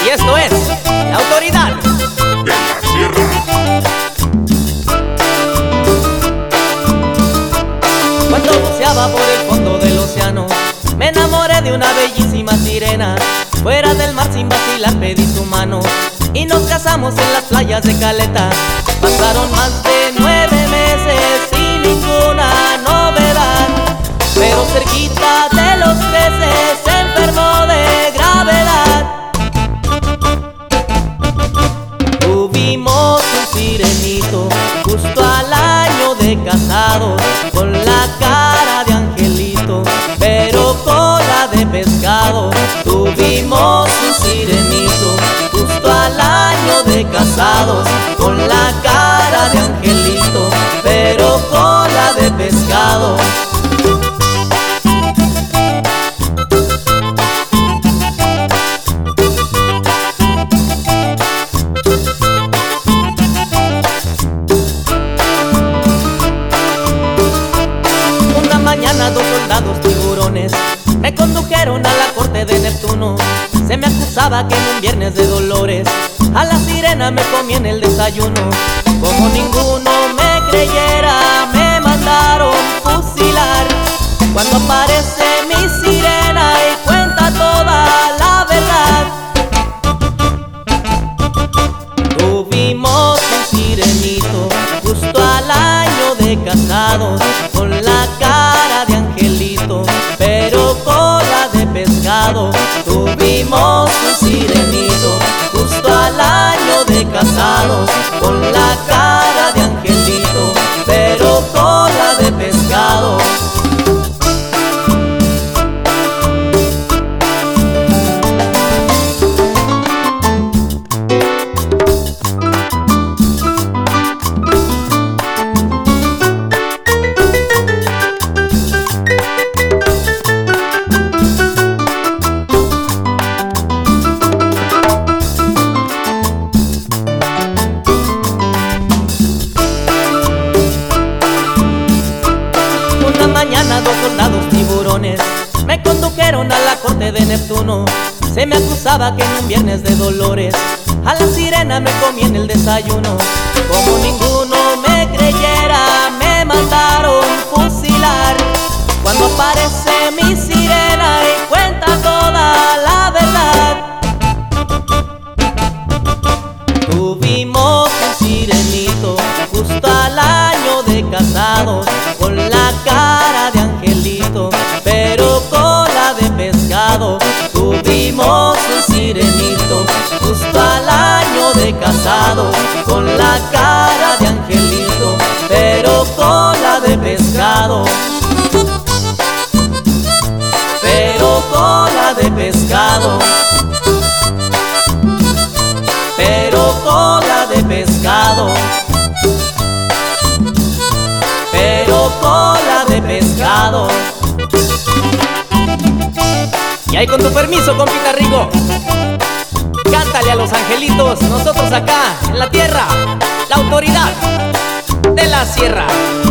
Y esto es La Autoridad de la Sierra. Cuando buceaba por el fondo del océano, me enamoré de una bellísima sirena. Fuera del mar sin vacilar pedí su mano y nos casamos en las playas de Caleta. Pasaron más de 9 meses sin ninguna novedad, pero cerquita de los 13 se enfermó de gravedad. Tuvimos un sirenito justo al año de casados, con la cara de angelito pero cola de pescado. Tuvimos un sirenito justo al año de casados, con la cara de angelito pero cola de pescado. Una mañana 2 soldados tiburones me condujeron a la corte de Neptuno. Se me acusaba que en un viernes de dolores a la sirena me comí en el desayuno. Como ninguno me creyera, me mandaron fusilar. Cuando aparece mi sirena y cuenta toda la verdad. Tuvimos un sirenito justo al año de casados, con la cara de angelito pero cola de pescado. Tuvimos un sirenito justo al año de casados, con la cara de angelito pero cola de pescado. Una mañana 2 soldados tiburones me condujeron a la corte de Neptuno. Se me acusaba que en un viernes de dolores a la sirena me comí en el desayuno. Como ninguno me creyera, me mandaron fusilar. Cuando aparece mi sirena y cuenta toda la verdad. Tuvimos un sirenito justo al año de casados, con la cara de angelito pero cola de pescado. Tuvimos un sirenito justo al año de casados, con la cara de angelito pero cola de pescado. Pero cola de pescado. Pero cola de pescado. Pero cola de pescado. Y ahí con tu permiso, compita Rigo, cántale a los angelitos, nosotros acá en la tierra, la autoridad de la sierra.